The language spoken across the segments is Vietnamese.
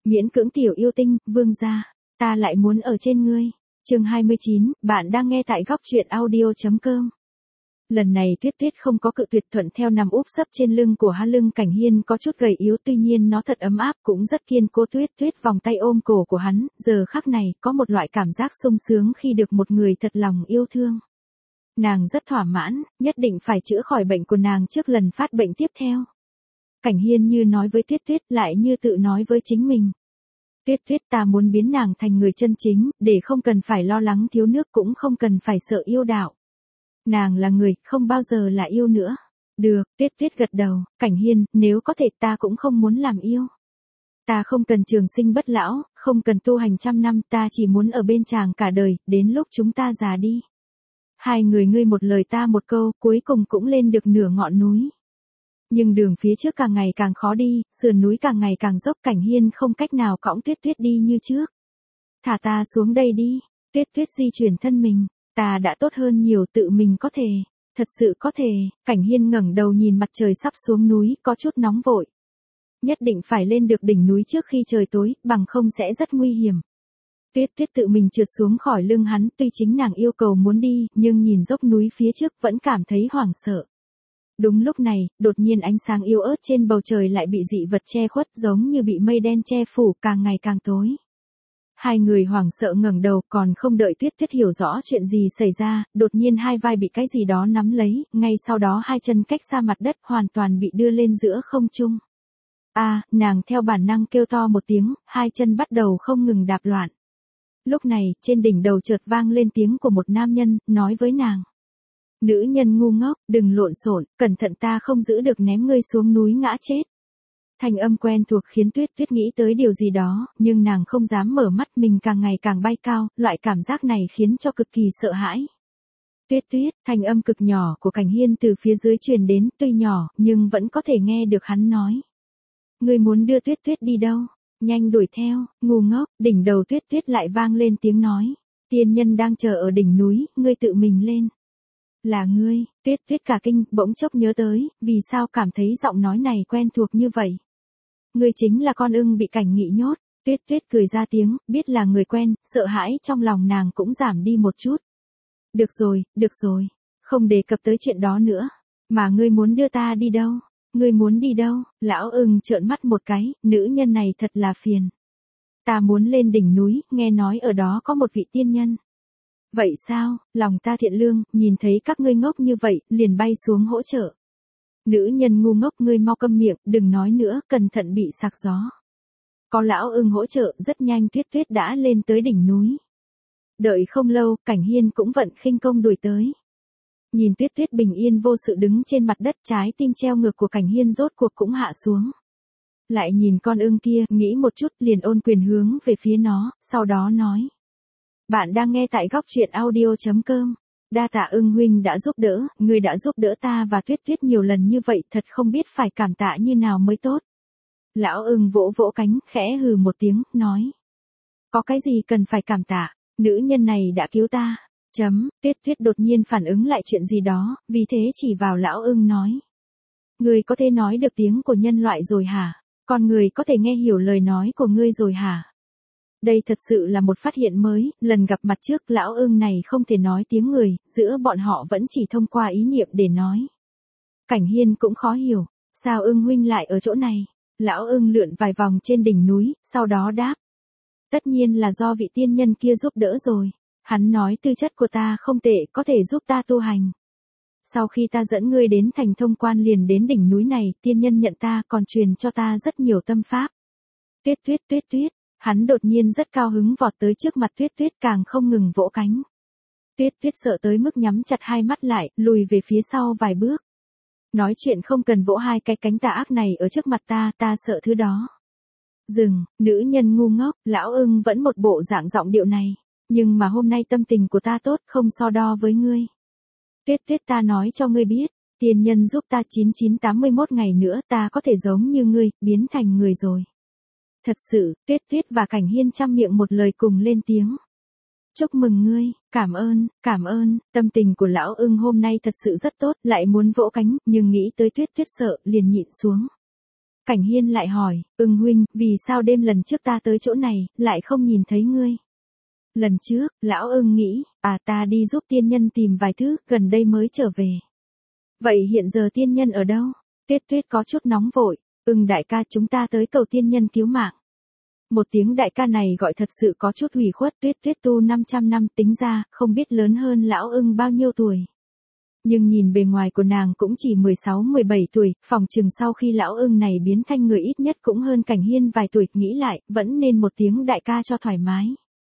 Miễn cưỡng tiểu yêu tinh, vương gia, ta lại muốn ở trên ngươi. Chương 29, bạn đang nghe tại góc truyện audio.com. Lần này Tuyết Tuyết không có cự tuyệt, thuận theo nằm úp sấp trên lưng của hắn. Lưng Cảnh Hiên có chút gầy yếu, tuy nhiên nó thật ấm áp, cũng rất kiên cố. Tuyết Tuyết vòng tay ôm cổ của hắn, giờ khắc này có một loại cảm giác sung sướng khi được một người thật lòng yêu thương. Nàng rất thỏa mãn, nhất định phải chữa khỏi bệnh của nàng trước lần phát bệnh tiếp theo. Cảnh Hiên như nói với Tuyết Tuyết, lại như tự nói với chính mình. Tuyết Tuyết, ta muốn biến nàng thành người chân chính, để không cần phải lo lắng thiếu nước, cũng không cần phải sợ yêu đạo. Nàng là người, không bao giờ là yêu nữa. Được, Tuyết Tuyết gật đầu. Cảnh Hiên, nếu có thể ta cũng không muốn làm yêu. Ta không cần trường sinh bất lão, không cần tu hành trăm năm, ta chỉ muốn ở bên chàng cả đời, đến lúc chúng ta già đi. Hai người ngươi một lời ta một câu, cuối cùng cũng lên được nửa ngọn núi. Nhưng đường phía trước càng ngày càng khó đi, sườn núi càng ngày càng dốc. Cảnh Hiên không cách nào cõng Tuyết Tuyết đi như trước. Thả ta xuống đây đi. Tuyết Tuyết di chuyển thân mình. Ta đã tốt hơn nhiều, tự mình có thể. Thật sự có thể. Cảnh Hiên ngẩng đầu nhìn mặt trời sắp xuống núi, có chút nóng vội. Nhất định phải lên được đỉnh núi trước khi trời tối, bằng không sẽ rất nguy hiểm. Tuyết Tuyết tự mình trượt xuống khỏi lưng hắn, tuy chính nàng yêu cầu muốn đi, nhưng nhìn dốc núi phía trước vẫn cảm thấy hoảng sợ. Đúng lúc này, đột nhiên ánh sáng yếu ớt trên bầu trời lại bị dị vật che khuất, giống như bị mây đen che phủ, càng ngày càng tối. Hai người hoảng sợ ngẩng đầu, còn không đợi Tuyết Tuyết hiểu rõ chuyện gì xảy ra, đột nhiên hai vai bị cái gì đó nắm lấy, ngay sau đó hai chân cách xa mặt đất, hoàn toàn bị đưa lên giữa không trung. Nàng theo bản năng kêu to một tiếng, hai chân bắt đầu không ngừng đạp loạn. Lúc này, trên đỉnh đầu chợt vang lên tiếng của một nam nhân, nói với nàng. Nữ nhân ngu ngốc, đừng lộn xộn, cẩn thận ta không giữ được ném ngươi xuống núi ngã chết. Thanh âm quen thuộc khiến Tuyết Tuyết nghĩ tới điều gì đó, nhưng nàng không dám mở mắt, mình càng ngày càng bay cao, loại cảm giác này khiến cho cực kỳ sợ hãi. Tuyết Tuyết, thanh âm cực nhỏ của Cảnh Hiên từ phía dưới truyền đến, tuy nhỏ, nhưng vẫn có thể nghe được hắn nói. Ngươi muốn đưa Tuyết Tuyết đi đâu? Nhanh đuổi theo, ngu ngốc. Đỉnh đầu Tuyết Tuyết lại vang lên tiếng nói. Tiên nhân đang chờ ở đỉnh núi, ngươi tự mình lên. Là ngươi. Tuyết Tuyết cả kinh, bỗng chốc nhớ tới, vì sao cảm thấy giọng nói này quen thuộc như vậy. Ngươi chính là con ưng bị Cảnh Nghị nhốt. Tuyết Tuyết cười ra tiếng, biết là người quen, sợ hãi trong lòng nàng cũng giảm đi một chút. Được rồi, không đề cập tới chuyện đó nữa. Mà ngươi muốn đưa ta đi đâu? Ngươi muốn đi đâu? Lão ưng trợn mắt một cái, nữ nhân này thật là phiền. Ta muốn lên đỉnh núi, nghe nói ở đó có một vị tiên nhân. Vậy sao? Lòng ta thiện lương, nhìn thấy các ngươi ngốc như vậy, liền bay xuống hỗ trợ. Nữ nhân ngu ngốc, ngươi mau câm miệng, đừng nói nữa, cẩn thận bị sặc gió. Có lão ưng hỗ trợ, rất nhanh Tuyết Tuyết đã lên tới đỉnh núi. Đợi không lâu, Cảnh Hiên cũng vận khinh công đuổi tới. Nhìn Tuyết Tuyết bình yên vô sự đứng trên mặt đất, trái tim treo ngược của Cảnh Hiên rốt cuộc cũng hạ xuống. Lại nhìn con ưng kia, nghĩ một chút, liền ôn quyền hướng về phía nó, sau đó nói. Bạn đang nghe tại góc truyện audio.com. Đa tạ ưng huynh đã giúp đỡ, ngươi đã giúp đỡ ta và Tuyết Tuyết nhiều lần như vậy, thật không biết phải cảm tạ như nào mới tốt. Lão ưng vỗ vỗ cánh, khẽ hừ một tiếng, nói. Có cái gì cần phải cảm tạ, nữ nhân này đã cứu ta. Tuyết Tuyết đột nhiên phản ứng lại chuyện gì đó, vì thế chỉ vào lão ưng nói. Ngươi có thể nói được tiếng của nhân loại rồi hả? Con người có thể nghe hiểu lời nói của ngươi rồi hả? Đây thật sự là một phát hiện mới, lần gặp mặt trước lão ưng này không thể nói tiếng người, giữa bọn họ vẫn chỉ thông qua ý niệm để nói. Cảnh Hiên cũng khó hiểu, sao ưng huynh lại ở chỗ này? Lão ưng lượn vài vòng trên đỉnh núi, sau đó đáp. Tất nhiên là do vị tiên nhân kia giúp đỡ rồi. Hắn nói tư chất của ta không tệ, có thể giúp ta tu hành. Sau khi ta dẫn ngươi đến thành Thông Quan liền đến đỉnh núi này, tiên nhân nhận ta còn truyền cho ta rất nhiều tâm pháp. Tuyết Tuyết, hắn đột nhiên rất cao hứng vọt tới trước mặt Tuyết Tuyết, càng không ngừng vỗ cánh. Tuyết Tuyết sợ tới mức nhắm chặt hai mắt lại, lùi về phía sau vài bước. Nói chuyện không cần vỗ hai cái cánh tà ác này ở trước mặt ta sợ thứ đó. Dừng, nữ nhân ngu ngốc, lão ưng vẫn một bộ dạng giọng điệu này. Nhưng mà hôm nay tâm tình của ta tốt, không so đo với ngươi. Tuyết Tuyết, ta nói cho ngươi biết, tiên nhân giúp ta 9981 ngày nữa ta có thể giống như ngươi, biến thành người rồi. Thật sự, Tuyết Tuyết và Cảnh Hiên chăm miệng một lời cùng lên tiếng. Chúc mừng ngươi, cảm ơn, tâm tình của lão ưng hôm nay thật sự rất tốt, lại muốn vỗ cánh, nhưng nghĩ tới Tuyết Tuyết sợ, liền nhịn xuống. Cảnh Hiên lại hỏi, huynh, vì sao đêm lần trước ta tới chỗ này, lại không nhìn thấy ngươi? Lần trước, lão Ưng nghĩ, ta đi giúp tiên nhân tìm vài thứ, gần đây mới trở về. Vậy hiện giờ tiên nhân ở đâu? Tuyết Tuyết có chút nóng vội, đại ca chúng ta tới cầu tiên nhân cứu mạng. Một tiếng đại ca này gọi thật sự có chút ủy khuất. Tuyết Tuyết tu 500 năm tính ra, không biết lớn hơn lão Ưng bao nhiêu tuổi. Nhưng nhìn bề ngoài của nàng cũng chỉ 16-17 tuổi, phòng chừng sau khi lão Ưng này biến thành người ít nhất cũng hơn Cảnh Hiên vài tuổi, nghĩ lại, vẫn nên một tiếng đại ca cho thoải mái.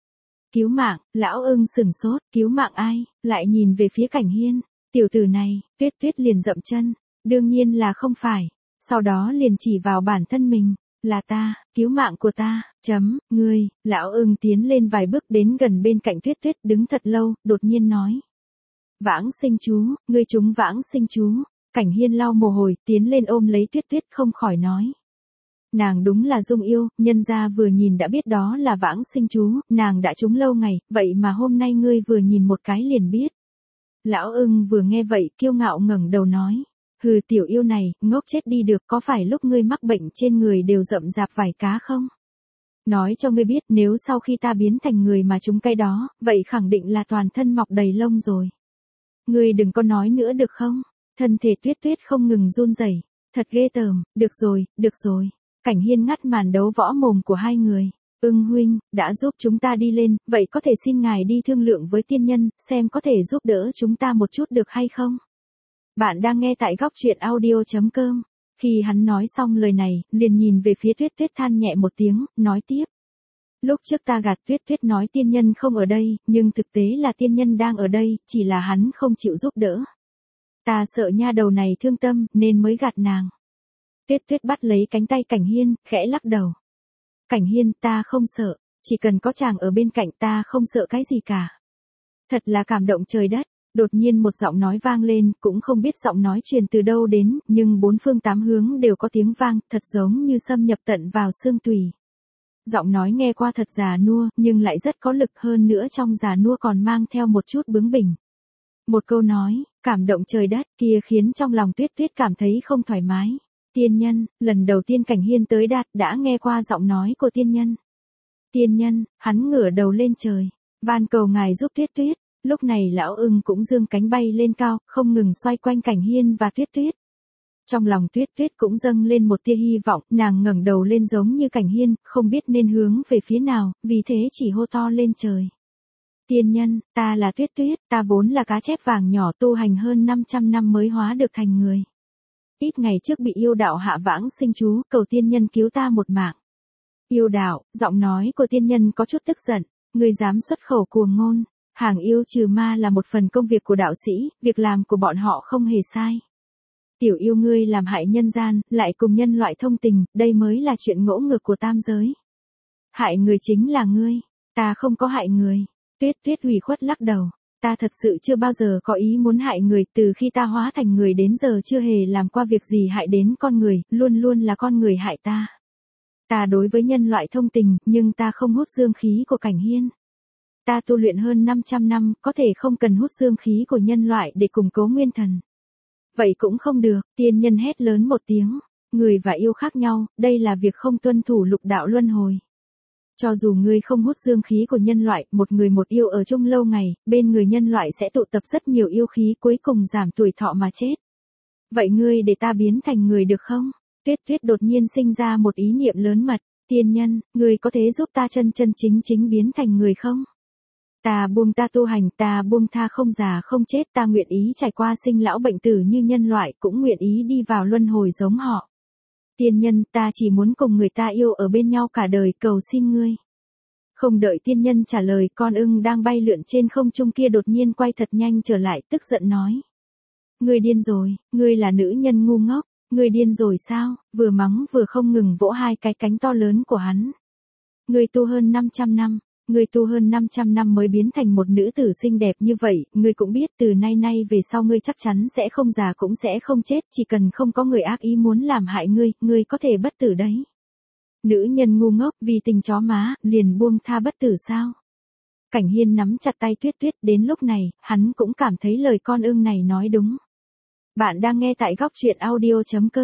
Cứu mạng, lão Ưng sửng sốt, cứu mạng ai, lại nhìn về phía Cảnh Hiên, tiểu tử này, Tuyết Tuyết liền dậm chân, đương nhiên là không phải, sau đó liền chỉ vào bản thân mình, là ta, cứu mạng của ta, ngươi, lão Ưng tiến lên vài bước đến gần bên cạnh Tuyết Tuyết đứng thật lâu, đột nhiên nói. Vãng sinh chú, ngươi trúng vãng sinh chú. Cảnh Hiên lau mồ hôi, tiến lên ôm lấy Tuyết Tuyết không khỏi nói. Nàng đúng là dung yêu, nhân gia vừa nhìn đã biết đó là vãng sinh chú, nàng đã trúng lâu ngày, vậy mà hôm nay ngươi vừa nhìn một cái liền biết. Lão Ưng vừa nghe vậy kiêu ngạo ngẩng đầu nói. Hừ, tiểu yêu này, ngốc chết đi được, có phải lúc ngươi mắc bệnh trên người đều rậm rạp vảy cá không? Nói cho ngươi biết, nếu sau khi ta biến thành người mà trúng cái đó, vậy khẳng định là toàn thân mọc đầy lông rồi. Ngươi đừng có nói nữa được không? Thân thể Tuyết Tuyết không ngừng run rẩy, thật ghê tởm, được rồi. Cảnh Hiên ngắt màn đấu võ mồm của hai người. Huynh, đã giúp chúng ta đi lên, vậy có thể xin ngài đi thương lượng với tiên nhân, xem có thể giúp đỡ chúng ta một chút được hay không? Bạn đang nghe tại góc truyện audio.com. Khi hắn nói xong lời này, liền nhìn về phía Tuyết Tuyết than nhẹ một tiếng, nói tiếp. Lúc trước ta gạt Tuyết Tuyết nói tiên nhân không ở đây, nhưng thực tế là tiên nhân đang ở đây, chỉ là hắn không chịu giúp đỡ. Ta sợ nha đầu này thương tâm, nên mới gạt nàng. Tuyết Tuyết bắt lấy cánh tay Cảnh Hiên, khẽ lắc đầu. Cảnh Hiên, ta không sợ, chỉ cần có chàng ở bên cạnh ta không sợ cái gì cả. Thật là cảm động trời đất. Đột nhiên một giọng nói vang lên, cũng không biết giọng nói truyền từ đâu đến, nhưng bốn phương tám hướng đều có tiếng vang, thật giống như xâm nhập tận vào xương tủy. Giọng nói nghe qua thật già nua, nhưng lại rất có lực, hơn nữa trong già nua còn mang theo một chút bướng bỉnh. Một câu nói, cảm động trời đất, kia khiến trong lòng Tuyết Tuyết cảm thấy không thoải mái. Tiên nhân, lần đầu tiên Cảnh Hiên tới đạt đã nghe qua giọng nói của tiên nhân. Tiên nhân, hắn ngửa đầu lên trời, van cầu ngài giúp Tuyết Tuyết. Lúc này lão Ưng cũng dương cánh bay lên cao, không ngừng xoay quanh Cảnh Hiên và Tuyết Tuyết. Trong lòng Tuyết Tuyết cũng dâng lên một tia hy vọng, nàng ngẩng đầu lên giống như Cảnh Hiên, không biết nên hướng về phía nào, vì thế chỉ hô to lên trời. Tiên nhân, ta là Tuyết Tuyết, ta vốn là cá chép vàng nhỏ tu hành hơn 500 năm mới hóa được thành người. Ít ngày trước bị yêu đạo hạ vãng sinh chú, cầu tiên nhân cứu ta một mạng. Yêu đạo, giọng nói của tiên nhân có chút tức giận, ngươi dám xuất khẩu cuồng ngôn. Hàng yêu trừ ma là một phần công việc của đạo sĩ, việc làm của bọn họ không hề sai. Tiểu yêu ngươi làm hại nhân gian, lại cùng nhân loại thông tình, đây mới là chuyện ngỗ ngược của tam giới. Hại người chính là ngươi, ta không có hại người. Tuyết Tuyết ủy khuất lắc đầu, ta thật sự chưa bao giờ có ý muốn hại người, từ khi ta hóa thành người đến giờ chưa hề làm qua việc gì hại đến con người, luôn luôn là con người hại ta. Ta đối với nhân loại thông tình, nhưng ta không hút dương khí của Cảnh Hiên. Ta tu luyện hơn 500 năm, có thể không cần hút dương khí của nhân loại để củng cố nguyên thần. Vậy cũng không được, tiên nhân hét lớn một tiếng. Người và yêu khác nhau, đây là việc không tuân thủ lục đạo luân hồi. Cho dù ngươi không hút dương khí của nhân loại, một người một yêu ở chung lâu ngày, bên người nhân loại sẽ tụ tập rất nhiều yêu khí, cuối cùng giảm tuổi thọ mà chết. Vậy ngươi để ta biến thành người được không? Tuyết Tuyết đột nhiên sinh ra một ý niệm lớn mật. Tiên nhân, ngươi có thể giúp ta chân chính biến thành người không? Ta buông ta tu hành, ta buông tha không già không chết, ta nguyện ý trải qua sinh lão bệnh tử như nhân loại, cũng nguyện ý đi vào luân hồi giống họ. Tiên nhân, ta chỉ muốn cùng người ta yêu ở bên nhau cả đời, cầu xin ngươi. Không đợi tiên nhân trả lời, con ưng đang bay lượn trên không trung kia đột nhiên quay thật nhanh trở lại, tức giận nói. Ngươi điên rồi, ngươi là nữ nhân ngu ngốc, ngươi điên rồi sao? Vừa mắng vừa không ngừng vỗ hai cái cánh to lớn của hắn. Ngươi tu hơn 500 năm. Ngươi tu hơn 500 năm mới biến thành một nữ tử xinh đẹp như vậy, ngươi cũng biết từ nay về sau ngươi chắc chắn sẽ không già cũng sẽ không chết, chỉ cần không có người ác ý muốn làm hại ngươi có thể bất tử đấy. Nữ nhân ngu ngốc, vì tình chó má, liền buông tha bất tử sao? Cảnh Hiên nắm chặt tay Tuyết Tuyết, đến lúc này, hắn cũng cảm thấy lời con ưng này nói đúng. Bạn đang nghe tại góc truyện audio.com.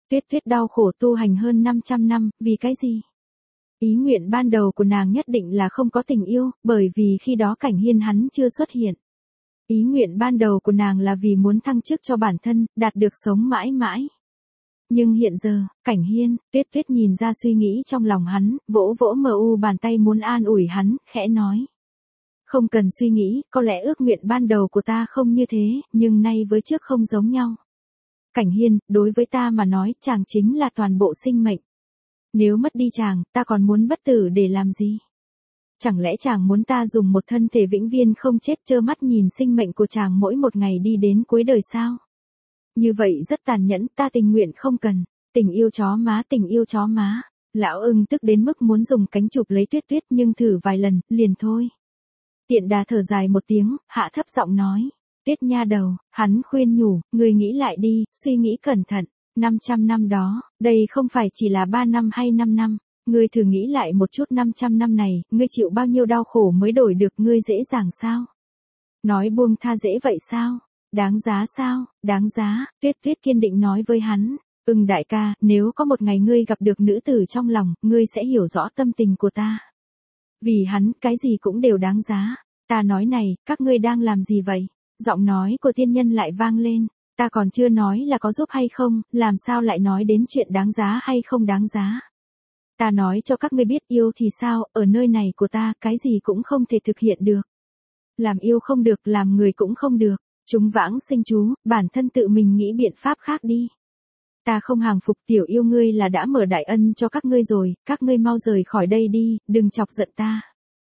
Tuyết Tuyết đau khổ tu hành hơn 500 năm, vì cái gì? Ý nguyện ban đầu của nàng nhất định là không có tình yêu, bởi vì khi đó Cảnh Hiên hắn chưa xuất hiện. Ý nguyện ban đầu của nàng là vì muốn thăng chức cho bản thân, đạt được sống mãi mãi. Nhưng hiện giờ, Cảnh Hiên, Tuyết Tuyết nhìn ra suy nghĩ trong lòng hắn, vỗ vỗ mờ u bàn tay muốn an ủi hắn, khẽ nói. Không cần suy nghĩ, có lẽ ước nguyện ban đầu của ta không như thế, nhưng nay với trước không giống nhau. Cảnh Hiên, đối với ta mà nói, chàng chính là toàn bộ sinh mệnh. Nếu mất đi chàng, ta còn muốn bất tử để làm gì? Chẳng lẽ chàng muốn ta dùng một thân thể vĩnh viên không chết trơ mắt nhìn sinh mệnh của chàng mỗi một ngày đi đến cuối đời sao? Như vậy rất tàn nhẫn, ta tình nguyện không cần. Tình yêu chó má, tình yêu chó má. Lão ưng tức đến mức muốn dùng cánh chụp lấy Tuyết Tuyết nhưng thử vài lần, liền thôi. Tiện Đà thở dài một tiếng, hạ thấp giọng nói. Tuyết nha đầu, hắn khuyên nhủ, người nghĩ lại đi, suy nghĩ cẩn thận. 500 năm đó, đây không phải chỉ là 3 năm hay 5 năm. Ngươi thử nghĩ lại một chút 500 năm này, ngươi chịu bao nhiêu đau khổ mới đổi được ngươi dễ dàng sao? Nói buông tha dễ vậy sao? Đáng giá sao? Đáng giá, Tuyết Tuyết kiên định nói với hắn. Đại ca, nếu có một ngày ngươi gặp được nữ tử trong lòng, ngươi sẽ hiểu rõ tâm tình của ta. Vì hắn, cái gì cũng đều đáng giá. Ta nói này, các ngươi đang làm gì vậy? Giọng nói của tiên nhân lại vang lên. Ta còn chưa nói là có giúp hay không, làm sao lại nói đến chuyện đáng giá hay không đáng giá. Ta nói cho các ngươi biết yêu thì sao, ở nơi này của ta, cái gì cũng không thể thực hiện được. Làm yêu không được, làm người cũng không được. Chúng vãng sinh chú, bản thân tự mình nghĩ biện pháp khác đi. Ta không hàng phục tiểu yêu ngươi là đã mở đại ân cho các ngươi rồi, các ngươi mau rời khỏi đây đi, đừng chọc giận ta.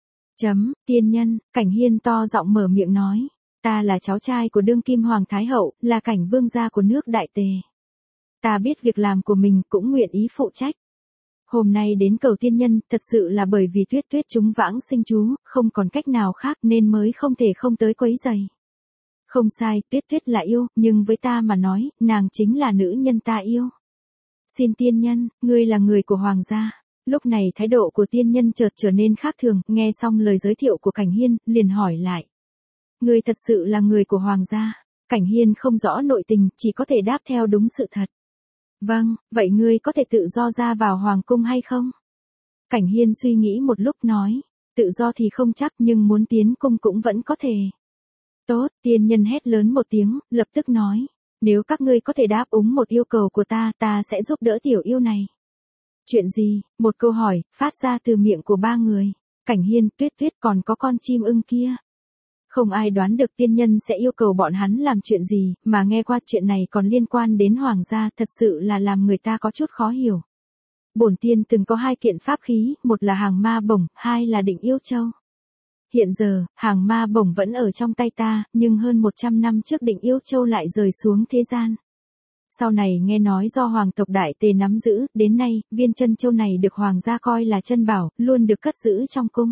Tiên nhân, Cảnh Hiên to giọng mở miệng nói. Ta là cháu trai của đương kim hoàng thái hậu, là cảnh vương gia của nước Đại Tề. Ta biết việc làm của mình cũng nguyện ý phụ trách. Hôm nay đến cầu tiên nhân, thật sự là bởi vì Tuyết Tuyết chúng vãng sinh chú, không còn cách nào khác nên mới không thể không tới quấy giày. Không sai, Tuyết Tuyết là yêu, nhưng với ta mà nói, nàng chính là nữ nhân ta yêu. Xin tiên nhân, ngươi là người của hoàng gia. Lúc này thái độ của tiên nhân chợt trở nên khác thường, nghe xong lời giới thiệu của Cảnh Hiên, liền hỏi lại. Ngươi thật sự là người của hoàng gia. Cảnh Hiên không rõ nội tình, chỉ có thể đáp theo đúng sự thật. Vâng, vậy ngươi có thể tự do ra vào hoàng cung hay không? Cảnh Hiên suy nghĩ một lúc nói. Tự do thì không chắc nhưng muốn tiến cung cũng vẫn có thể. Tốt, tiên nhân hét lớn một tiếng, lập tức nói. Nếu các ngươi có thể đáp ứng một yêu cầu của ta, ta sẽ giúp đỡ tiểu yêu này. Chuyện gì? Một câu hỏi, phát ra từ miệng của ba người. Cảnh Hiên, Tuyết Tuyết còn có con chim ưng kia. Không ai đoán được tiên nhân sẽ yêu cầu bọn hắn làm chuyện gì, mà nghe qua chuyện này còn liên quan đến hoàng gia, thật sự là làm người ta có chút khó hiểu. Bổn tiên từng có 2 kiện pháp khí, một là hàng ma bổng, 2 là định yêu châu. Hiện giờ, hàng ma bổng vẫn ở trong tay ta, nhưng hơn 100 năm trước định yêu châu lại rời xuống thế gian. Sau này nghe nói do hoàng tộc Đại Tề nắm giữ, đến nay, viên chân châu này được hoàng gia coi là chân bảo, luôn được cất giữ trong cung.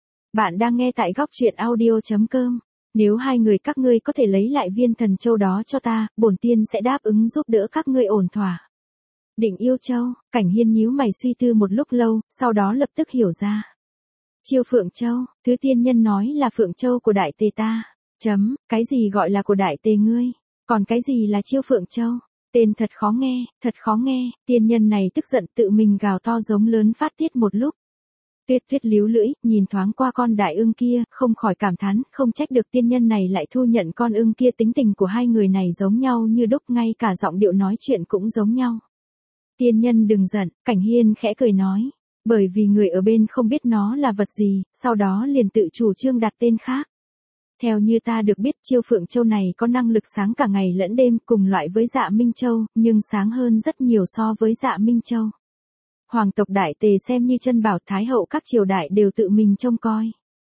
Bạn đang nghe tại góc truyện audio.com. Nếu 2 người các ngươi có thể lấy lại viên thần châu đó cho ta, bổn tiên sẽ đáp ứng giúp đỡ các ngươi ổn thỏa. Định yêu châu, Cảnh Hiên nhíu mày suy tư một lúc lâu, sau đó lập tức hiểu ra. Chiêu Phượng Châu, thứ tiên nhân nói là Phượng Châu của Đại Tề ta. Cái gì gọi là của Đại Tề ngươi? Còn cái gì là Chiêu Phượng Châu? Tên thật khó nghe, tiên nhân này tức giận tự mình gào to giống lớn phát tiết một lúc. Tuyết Tuyết líu lưỡi, nhìn thoáng qua con đại ưng kia, không khỏi cảm thán, không trách được tiên nhân này lại thu nhận con ưng kia, tính tình của 2 người này giống nhau như đúc, ngay cả giọng điệu nói chuyện cũng giống nhau. Tiên nhân đừng giận, Cảnh Hiên khẽ cười nói, bởi vì người ở bên không biết nó là vật gì, sau đó liền tự chủ trương đặt tên khác. Theo như ta được biết Chiêu Phượng Châu này có năng lực sáng cả ngày lẫn đêm, cùng loại với Dạ Minh Châu, nhưng sáng hơn rất nhiều so với Dạ Minh Châu. Hoàng tộc Đại Tề xem như chân bảo, thái hậu các triều đại đều tự mình trông coi.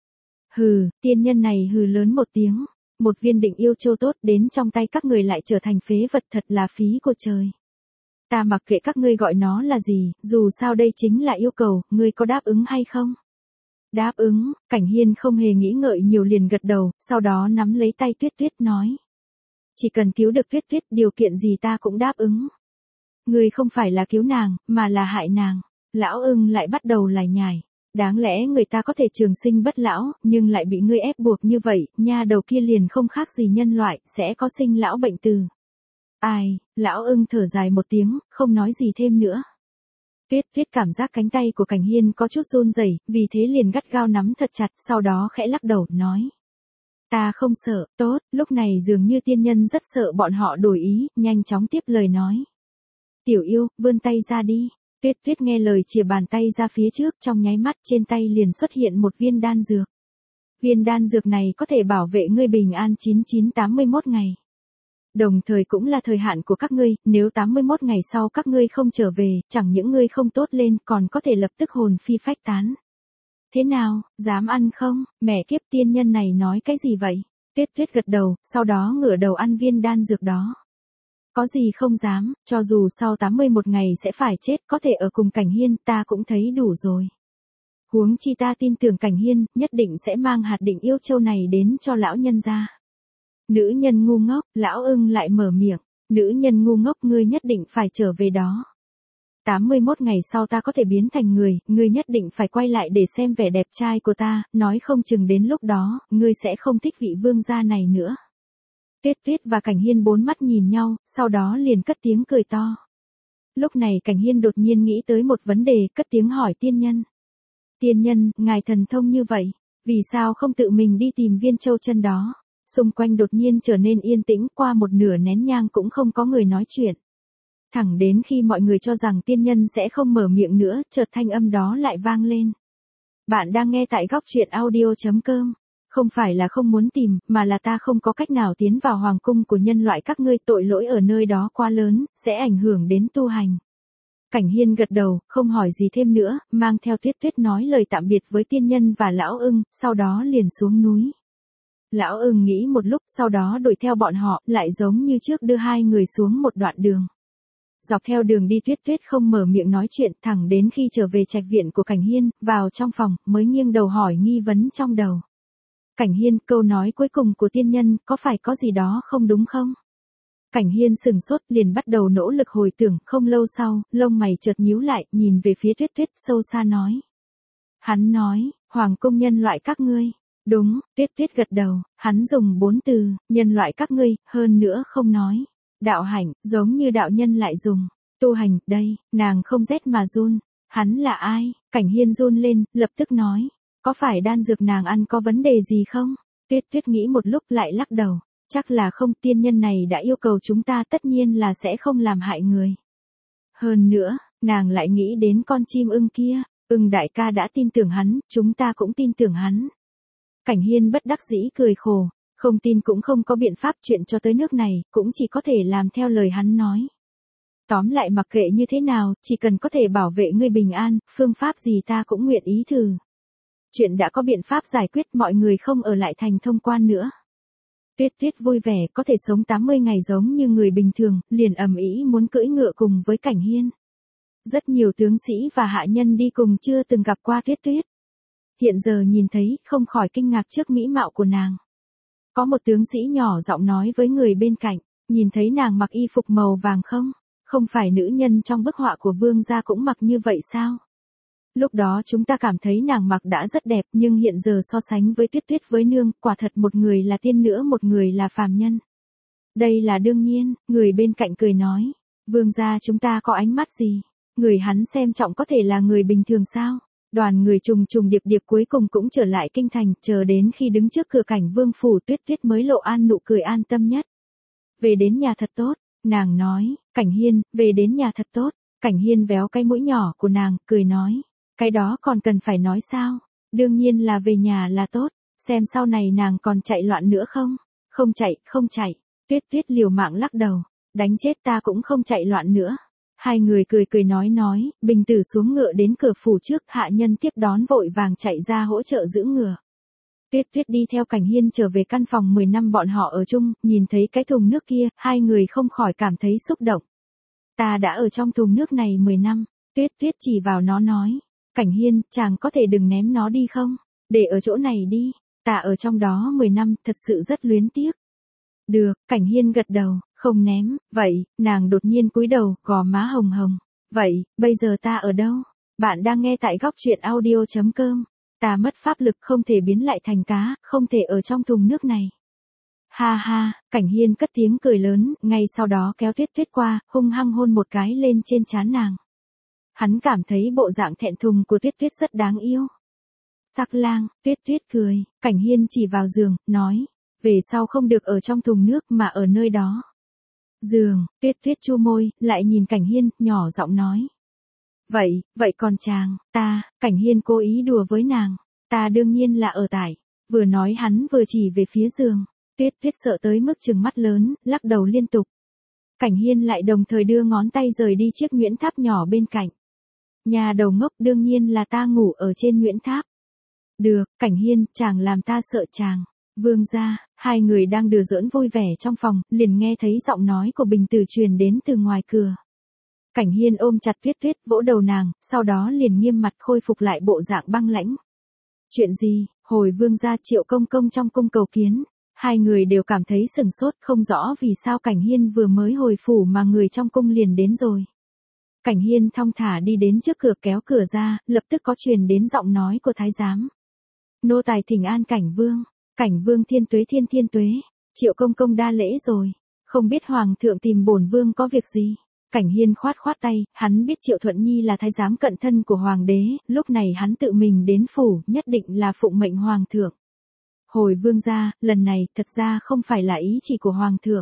Hừ, tiên nhân này hừ lớn một tiếng. Một viên định yêu châu tốt đến trong tay các người lại trở thành phế vật, thật là phí của trời. Ta mặc kệ các ngươi gọi nó là gì, dù sao đây chính là yêu cầu, ngươi có đáp ứng hay không? Đáp ứng, Cảnh Hiên không hề nghĩ ngợi nhiều liền gật đầu, sau đó nắm lấy tay Tuyết Tuyết nói. Chỉ cần cứu được Tuyết Tuyết, điều kiện gì ta cũng đáp ứng. Ngươi không phải là cứu nàng, mà là hại nàng. Lão ưng lại bắt đầu lải nhải. Đáng lẽ người ta có thể trường sinh bất lão, nhưng lại bị ngươi ép buộc như vậy, nha đầu kia liền không khác gì nhân loại, sẽ có sinh lão bệnh tử. Ai, lão ưng thở dài một tiếng, không nói gì thêm nữa. Tuyết cảm giác cánh tay của Cảnh Hiên có chút run rẩy, vì thế liền gắt gao nắm thật chặt, sau đó khẽ lắc đầu, nói. Ta không sợ, tốt, lúc này dường như tiên nhân rất sợ bọn họ đổi ý, nhanh chóng tiếp lời nói. Tiểu yêu, vươn tay ra đi. Tuyết nghe lời chìa bàn tay ra phía trước, trong nháy mắt trên tay liền xuất hiện một viên đan dược. Viên đan dược này có thể bảo vệ ngươi bình an 9981 ngày. Đồng thời cũng là thời hạn của các ngươi, nếu 81 ngày sau các ngươi không trở về, chẳng những ngươi không tốt lên còn có thể lập tức hồn phi phách tán. Thế nào, dám ăn không? Mẹ kiếp, tiên nhân này nói cái gì vậy? Tuyết gật đầu, sau đó ngửa đầu ăn viên đan dược đó. Có gì không dám, cho dù sau 81 ngày sẽ phải chết, có thể ở cùng Cảnh Hiên, ta cũng thấy đủ rồi. Huống chi ta tin tưởng Cảnh Hiên, nhất định sẽ mang hạt định yêu châu này đến cho lão nhân gia. Nữ nhân ngu ngốc, lão ưng lại mở miệng. Nữ nhân ngu ngốc, ngươi nhất định phải trở về đó. 81 ngày sau ta có thể biến thành người, ngươi nhất định phải quay lại để xem vẻ đẹp trai của ta, nói không chừng đến lúc đó, ngươi sẽ không thích vị vương gia này nữa. Tuyết và Cảnh Hiên bốn mắt nhìn nhau, sau đó liền cất tiếng cười to. Lúc này Cảnh Hiên đột nhiên nghĩ tới một vấn đề, cất tiếng hỏi tiên nhân. Tiên nhân, ngài thần thông như vậy, vì sao không tự mình đi tìm viên châu chân đó? Xung quanh đột nhiên trở nên yên tĩnh, qua một nửa nén nhang cũng không có người nói chuyện. Thẳng đến khi mọi người cho rằng tiên nhân sẽ không mở miệng nữa, chợt thanh âm đó lại vang lên. Bạn đang nghe tại góc truyện audio.com. Không phải là không muốn tìm, mà là ta không có cách nào tiến vào hoàng cung của nhân loại các ngươi, tội lỗi ở nơi đó quá lớn, sẽ ảnh hưởng đến tu hành. Cảnh Hiên gật đầu, không hỏi gì thêm nữa, mang theo Tuyết nói lời tạm biệt với tiên nhân và lão ưng, sau đó liền xuống núi. Lão ưng nghĩ một lúc, sau đó đuổi theo bọn họ, lại giống như trước đưa hai người xuống một đoạn đường. Dọc theo đường đi Tuyết không mở miệng nói chuyện, thẳng đến khi trở về trạch viện của Cảnh Hiên, vào trong phòng, mới nghiêng đầu hỏi nghi vấn trong đầu. Cảnh Hiên, câu nói cuối cùng của tiên nhân, có phải có gì đó không đúng không? Cảnh Hiên sừng sốt, liền bắt đầu nỗ lực hồi tưởng, không lâu sau, lông mày chợt nhíu lại, nhìn về phía Tuyết, sâu xa nói. Hắn nói, hoàng cung nhân loại các ngươi. Đúng, Tuyết gật đầu, hắn dùng 4 từ, nhân loại các ngươi, hơn nữa không nói. Đạo hạnh, giống như đạo nhân lại dùng. Tu hành, đây, nàng không rét mà run. Hắn là ai? Cảnh Hiên run lên, lập tức nói. Có phải đan dược nàng ăn có vấn đề gì không? Tuyết nghĩ một lúc lại lắc đầu. Chắc là không, tiên nhân này đã yêu cầu chúng ta, tất nhiên là sẽ không làm hại người. Hơn nữa, nàng lại nghĩ đến con chim ưng kia. Ưng đại ca đã tin tưởng hắn, chúng ta cũng tin tưởng hắn. Cảnh Hiên bất đắc dĩ cười khổ. Không tin cũng không có biện pháp, chuyện cho tới nước này, cũng chỉ có thể làm theo lời hắn nói. Tóm lại mặc kệ như thế nào, chỉ cần có thể bảo vệ ngươi bình an, phương pháp gì ta cũng nguyện ý thử. Chuyện đã có biện pháp giải quyết, mọi người không ở lại thành thông quan nữa. Tuyết vui vẻ, có thể sống 80 ngày giống như người bình thường, liền ầm ĩ muốn cưỡi ngựa cùng với Cảnh Hiên. Rất nhiều tướng sĩ và hạ nhân đi cùng chưa từng gặp qua Tuyết. Hiện giờ nhìn thấy, không khỏi kinh ngạc trước mỹ mạo của nàng. Có một tướng sĩ nhỏ giọng nói với người bên cạnh, nhìn thấy nàng mặc y phục màu vàng không? Không phải nữ nhân trong bức họa của vương gia cũng mặc như vậy sao? Lúc đó chúng ta cảm thấy nàng mặc đã rất đẹp, nhưng hiện giờ so sánh với Tuyết với nương, quả thật một người là tiên nữa, một người là phàm nhân. Đây là đương nhiên, người bên cạnh cười nói. Vương gia chúng ta có ánh mắt gì? Người hắn xem trọng có thể là người bình thường sao? Đoàn người trùng điệp cuối cùng cũng trở lại kinh thành, chờ đến khi đứng trước cửa Cảnh vương phủ, Tuyết mới lộ an nụ cười an tâm nhất. Về đến nhà thật tốt, nàng nói. Cảnh Hiên, về đến nhà thật tốt. Cảnh Hiên véo cái mũi nhỏ của nàng, cười nói. Cái đó còn cần phải nói sao? Đương nhiên là về nhà là tốt. Xem sau này nàng còn chạy loạn nữa không? Không chạy. Tuyết liều mạng lắc đầu. Đánh chết ta cũng không chạy loạn nữa. Hai người cười nói, bình tử xuống ngựa đến cửa phủ trước, hạ nhân tiếp đón vội vàng chạy ra hỗ trợ giữ ngựa. Tuyết đi theo Cảnh Hiên trở về căn phòng 10 năm bọn họ ở chung, nhìn thấy cái thùng nước kia, hai người không khỏi cảm thấy xúc động. Ta đã ở trong thùng nước này 10 năm, Tuyết chỉ vào nó nói. Cảnh Hiên, chàng có thể đừng ném nó đi không? Để ở chỗ này đi, ta ở trong đó 10 năm, thật sự rất luyến tiếc. Được, Cảnh Hiên gật đầu, không ném. Vậy, nàng đột nhiên cúi đầu, gò má hồng hồng. Vậy, bây giờ ta ở đâu? Bạn đang nghe tại góc truyện audio.com. Ta mất pháp lực, không thể biến lại thành cá, không thể ở trong thùng nước này. Ha ha, Cảnh Hiên cất tiếng cười lớn, ngay sau đó kéo Tuyết Tuyết qua, hung hăng hôn một cái lên trên trán nàng. Hắn cảm thấy bộ dạng thẹn thùng của Tuyết Tuyết rất đáng yêu. Sắc lang, Tuyết Tuyết cười, Cảnh Hiên chỉ vào giường, nói, về sau không được ở trong thùng nước mà ở nơi đó. Giường, Tuyết Tuyết chu môi, lại nhìn Cảnh Hiên, nhỏ giọng nói. Vậy còn chàng, Cảnh Hiên cố ý đùa với nàng, ta đương nhiên là ở tại. Vừa nói hắn vừa chỉ về phía giường, Tuyết Tuyết sợ tới mức trừng mắt lớn, lắc đầu liên tục. Cảnh Hiên lại đồng thời đưa ngón tay rời đi chiếc nhuyễn tháp nhỏ bên cạnh. Nhà đầu ngốc, đương nhiên là ta ngủ ở trên nhuyễn tháp. Được, Cảnh Hiên, chàng làm ta sợ chàng. Vương gia, hai người đang đùa giỡn vui vẻ trong phòng, liền nghe thấy giọng nói của Bình Tử truyền đến từ ngoài cửa. Cảnh Hiên ôm chặt Tuyết Tuyết, vỗ đầu nàng, sau đó liền nghiêm mặt khôi phục lại bộ dạng băng lãnh. Chuyện gì? Hồi vương gia Triệu công công trong cung cầu kiến. Hai người đều cảm thấy sửng sốt, không rõ vì sao Cảnh Hiên vừa mới hồi phủ mà người trong cung liền đến rồi. Cảnh Hiên thong thả đi đến trước cửa kéo cửa ra, lập tức có truyền đến giọng nói của thái giám. Nô tài thỉnh an Cảnh vương thiên tuế, Triệu công công đa lễ rồi, không biết hoàng thượng tìm bổn vương có việc gì. Cảnh Hiên khoát tay, hắn biết Triệu Thuận Nhi là thái giám cận thân của hoàng đế, lúc này hắn tự mình đến phủ, nhất định là phụng mệnh hoàng thượng. Hồi vương gia, lần này thật ra không phải là ý chỉ của hoàng thượng.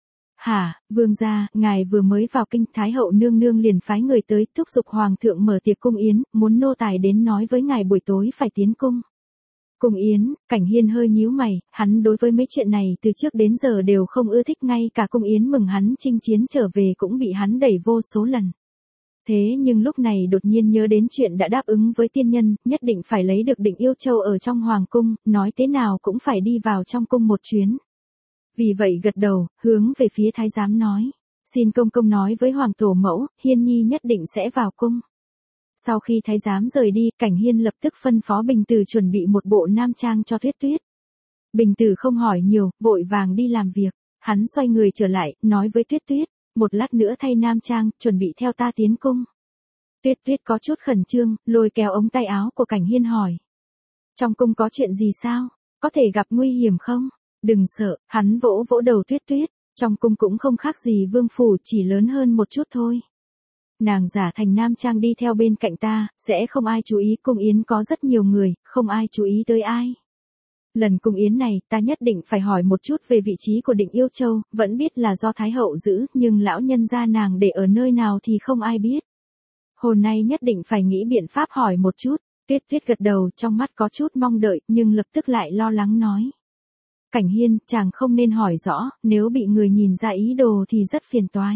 Hả, vương gia, ngài vừa mới vào kinh, thái hậu nương nương liền phái người tới thúc giục hoàng thượng mở tiệc cung yến, muốn nô tài đến nói với ngài buổi tối phải tiến cung. Cung yến, Cảnh Hiên hơi nhíu mày, hắn đối với mấy chuyện này từ trước đến giờ đều không ưa thích, ngay cả cung yến mừng hắn chinh chiến trở về cũng bị hắn đẩy vô số lần. Thế nhưng lúc này đột nhiên nhớ đến chuyện đã đáp ứng với tiên nhân, nhất định phải lấy được Định Yêu Châu ở trong hoàng cung, nói thế nào cũng phải đi vào trong cung một chuyến. Vì vậy gật đầu, hướng về phía thái giám nói, xin công công nói với hoàng tổ mẫu, Hiên Nhi nhất định sẽ vào cung. Sau khi thái giám rời đi, Cảnh Hiên lập tức phân phó Bình Tử chuẩn bị một bộ nam trang cho Tuyết Tuyết. Bình Tử không hỏi nhiều, vội vàng đi làm việc. Hắn xoay người trở lại, nói với Tuyết Tuyết, một lát nữa thay nam trang, chuẩn bị theo ta tiến cung. Tuyết Tuyết có chút khẩn trương, lôi kéo ống tay áo của Cảnh Hiên hỏi. Trong cung có chuyện gì sao? Có thể gặp nguy hiểm không? Đừng sợ, hắn vỗ vỗ đầu Tuyết Tuyết, trong cung cũng không khác gì vương phủ, chỉ lớn hơn một chút thôi. Nàng giả thành nam trang đi theo bên cạnh ta, sẽ không ai chú ý, cung yến có rất nhiều người, không ai chú ý tới ai. Lần cung yến này, ta nhất định phải hỏi một chút về vị trí của Định Yêu Châu, vẫn biết là do Thái hậu giữ, nhưng lão nhân gia nàng để ở nơi nào thì không ai biết. Hôm nay nhất định phải nghĩ biện pháp hỏi một chút. Tuyết Tuyết gật đầu, trong mắt có chút mong đợi, nhưng lập tức lại lo lắng nói. Cảnh Hiên, chàng không nên hỏi rõ, nếu bị người nhìn ra ý đồ thì rất phiền toái.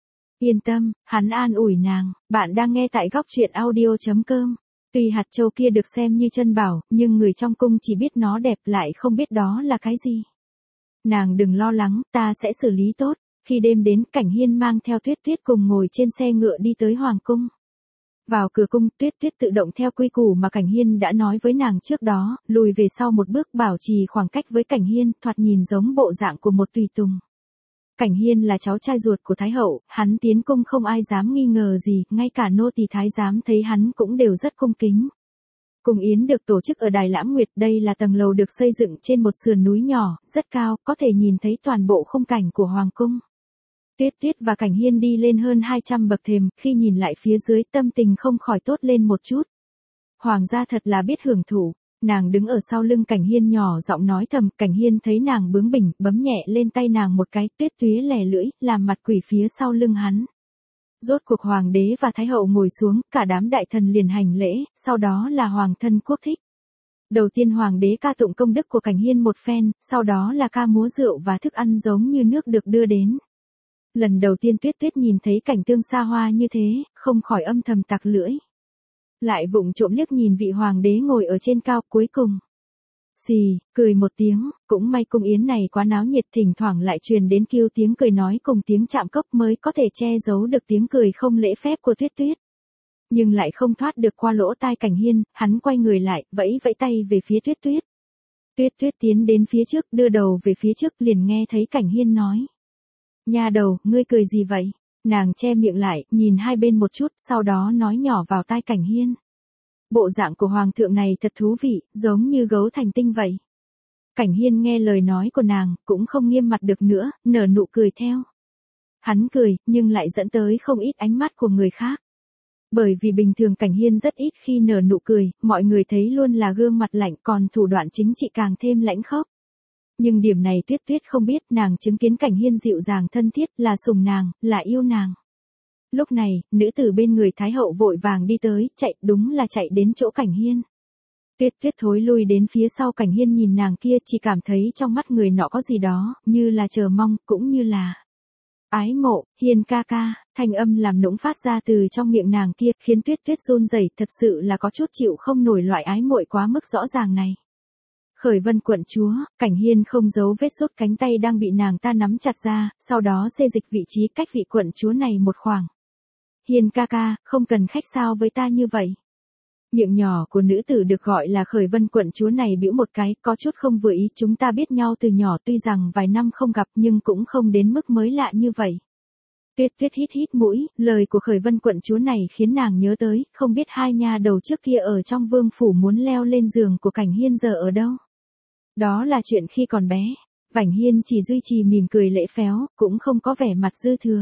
Yên tâm, hắn an ủi nàng, bạn đang nghe tại góc truyện audio.com. Tuy hạt châu kia được xem như chân bảo, nhưng người trong cung chỉ biết nó đẹp, lại không biết đó là cái gì. Nàng đừng lo lắng, ta sẽ xử lý tốt. Khi đêm đến, Cảnh Hiên mang theo Tuyết Tuyết cùng ngồi trên xe ngựa đi tới hoàng cung. Vào cửa cung, Tuyết Tuyết tự động theo quy củ mà Cảnh Hiên đã nói với nàng trước đó, lùi về sau một bước, bảo trì khoảng cách với Cảnh Hiên, thoạt nhìn giống bộ dạng của một tùy tùng. Cảnh Hiên là cháu trai ruột của Thái hậu, hắn tiến cung không ai dám nghi ngờ gì, ngay cả nô tỳ thái giám thấy hắn cũng đều rất cung kính. Cung yến được tổ chức ở Đài Lãm Nguyệt, đây là tầng lầu được xây dựng trên một sườn núi nhỏ, rất cao, có thể nhìn thấy toàn bộ khung cảnh của hoàng cung. Tuyết Tuyết và Cảnh Hiên đi lên hơn 200 bậc thềm, khi nhìn lại phía dưới, tâm tình không khỏi tốt lên một chút. Hoàng gia thật là biết hưởng thụ. Nàng đứng ở sau lưng Cảnh Hiên nhỏ giọng nói thầm, Cảnh Hiên thấy nàng bướng bỉnh, bấm nhẹ lên tay nàng một cái, Tuyết Tuyết lè lưỡi, làm mặt quỷ phía sau lưng hắn. Rốt cuộc hoàng đế và thái hậu ngồi xuống, cả đám đại thần liền hành lễ, sau đó là hoàng thân quốc thích. Đầu tiên hoàng đế ca tụng công đức của Cảnh Hiên một phen, sau đó là ca múa rượu và thức ăn giống như nước được đưa đến. Lần đầu tiên Tuyết Tuyết nhìn thấy cảnh tượng xa hoa như thế, không khỏi âm thầm tặc lưỡi. Lại vụng trộm liếc nhìn vị hoàng đế ngồi ở trên cao, cuối cùng. Xì, cười một tiếng, cũng may cung yến này quá náo nhiệt, thỉnh thoảng lại truyền đến kêu tiếng cười nói cùng tiếng chạm cốc mới có thể che giấu được tiếng cười không lễ phép của Tuyết Tuyết. Nhưng lại không thoát được qua lỗ tai Cảnh Hiên, hắn quay người lại, vẫy vẫy tay về phía Tuyết Tuyết. Tuyết Tuyết tiến đến phía trước, đưa đầu về phía trước, liền nghe thấy Cảnh Hiên nói. Nha đầu, ngươi cười gì vậy? Nàng che miệng lại, nhìn hai bên một chút, sau đó nói nhỏ vào tai Cảnh Hiên. Bộ dạng của hoàng thượng này thật thú vị, giống như gấu thành tinh vậy. Cảnh Hiên nghe lời nói của nàng, cũng không nghiêm mặt được nữa, nở nụ cười theo. Hắn cười, nhưng lại dẫn tới không ít ánh mắt của người khác. Bởi vì bình thường Cảnh Hiên rất ít khi nở nụ cười, mọi người thấy luôn là gương mặt lạnh, còn thủ đoạn chính trị càng thêm lãnh khốc. Nhưng điểm này Tuyết Tuyết không biết, nàng chứng kiến Cảnh Hiên dịu dàng thân thiết, là sủng nàng, là yêu nàng. Lúc này, nữ tử bên người Thái hậu vội vàng đi tới, chạy, đúng là chạy đến chỗ Cảnh Hiên. Tuyết Tuyết thối lui đến phía sau Cảnh Hiên, nhìn nàng kia, chỉ cảm thấy trong mắt người nọ có gì đó, như là chờ mong, cũng như là ái mộ. Hiên ca ca, thanh âm làm nũng phát ra từ trong miệng nàng kia, khiến Tuyết Tuyết run rẩy, thật sự là có chút chịu không nổi loại ái muội quá mức rõ ràng này. Khởi Vân quận chúa, Cảnh Hiên không giấu vết rút cánh tay đang bị nàng ta nắm chặt ra, sau đó xê dịch vị trí cách vị quận chúa này một khoảng. Hiên ca ca, không cần khách sáo với ta như vậy. Miệng nhỏ của nữ tử được gọi là Khởi Vân quận chúa này bĩu một cái, có chút không vừa ý. Chúng ta biết nhau từ nhỏ, tuy rằng vài năm không gặp nhưng cũng không đến mức mới lạ như vậy. Tuyết Tuyết hít hít mũi, lời của Khởi Vân quận chúa này khiến nàng nhớ tới, không biết hai nha đầu trước kia ở trong vương phủ muốn leo lên giường của Cảnh Hiên giờ ở đâu. Đó là chuyện khi còn bé. Cảnh Hiên chỉ duy trì mỉm cười lễ phép, cũng không có vẻ mặt dư thừa.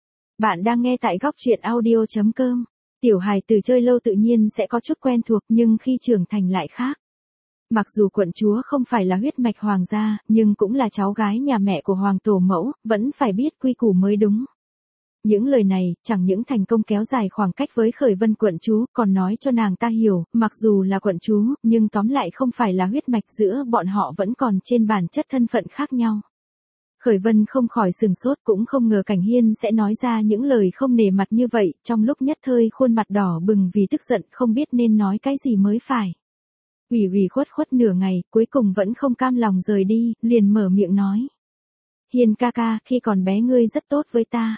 Bạn đang nghe tại góc truyện audio.com. Tiểu hài tử chơi lâu tự nhiên sẽ có chút quen thuộc, nhưng khi trưởng thành lại khác. Mặc dù quận chúa không phải là huyết mạch hoàng gia, nhưng cũng là cháu gái nhà mẹ của hoàng tổ mẫu, vẫn phải biết quy củ mới đúng. Những lời này, chẳng những thành công kéo dài khoảng cách với Khởi Vân quận chúa, còn nói cho nàng ta hiểu, mặc dù là quận chúa, nhưng tóm lại không phải là huyết mạch, giữa bọn họ vẫn còn trên bản chất thân phận khác nhau. Khởi Vân không khỏi sừng sốt, cũng không ngờ Cảnh Hiên sẽ nói ra những lời không nể mặt như vậy, trong lúc nhất thời khuôn mặt đỏ bừng vì tức giận, không biết nên nói cái gì mới phải. Ủy khuất khuất nửa ngày, cuối cùng vẫn không cam lòng rời đi, liền mở miệng nói. Hiên ca ca, khi còn bé ngươi rất tốt với ta.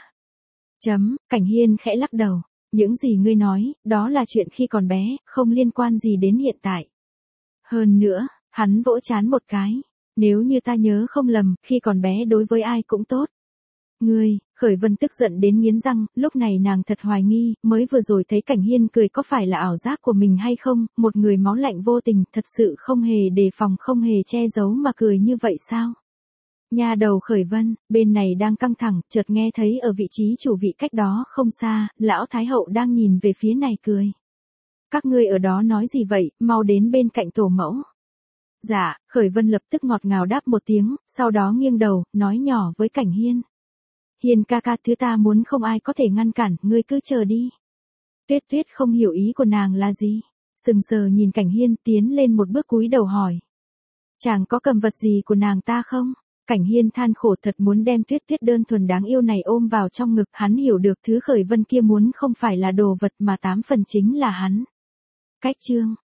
Cảnh Hiên khẽ lắc đầu. Những gì ngươi nói, đó là chuyện khi còn bé, không liên quan gì đến hiện tại. Hơn nữa, hắn vỗ trán một cái. Nếu như ta nhớ không lầm, khi còn bé đối với ai cũng tốt. Ngươi, Khởi Vân tức giận đến nghiến răng, lúc này nàng thật hoài nghi, mới vừa rồi thấy Cảnh Hiên cười có phải là ảo giác của mình hay không, một người máu lạnh vô tình, thật sự không hề đề phòng, không hề che giấu mà cười như vậy sao? Nha đầu Khởi Vân, bên này đang căng thẳng, chợt nghe thấy ở vị trí chủ vị cách đó không xa, lão Thái hậu đang nhìn về phía này cười. Các ngươi ở đó nói gì vậy, mau đến bên cạnh tổ mẫu. Dạ, Khởi Vân lập tức ngọt ngào đáp một tiếng, sau đó nghiêng đầu, nói nhỏ với Cảnh Hiên. Hiên ca ca, thứ ta muốn không ai có thể ngăn cản, ngươi cứ chờ đi. Tuyết Tuyết không hiểu ý của nàng là gì. Sừng sờ nhìn Cảnh Hiên, tiến lên một bước cúi đầu hỏi. Chàng có cầm vật gì của nàng ta không? Cảnh Hiên than khổ, thật muốn đem Tuyết Tuyết đơn thuần đáng yêu này ôm vào trong ngực, hắn hiểu được thứ Khởi Vân kia muốn không phải là đồ vật mà 8 phần chính là hắn. Cách chương.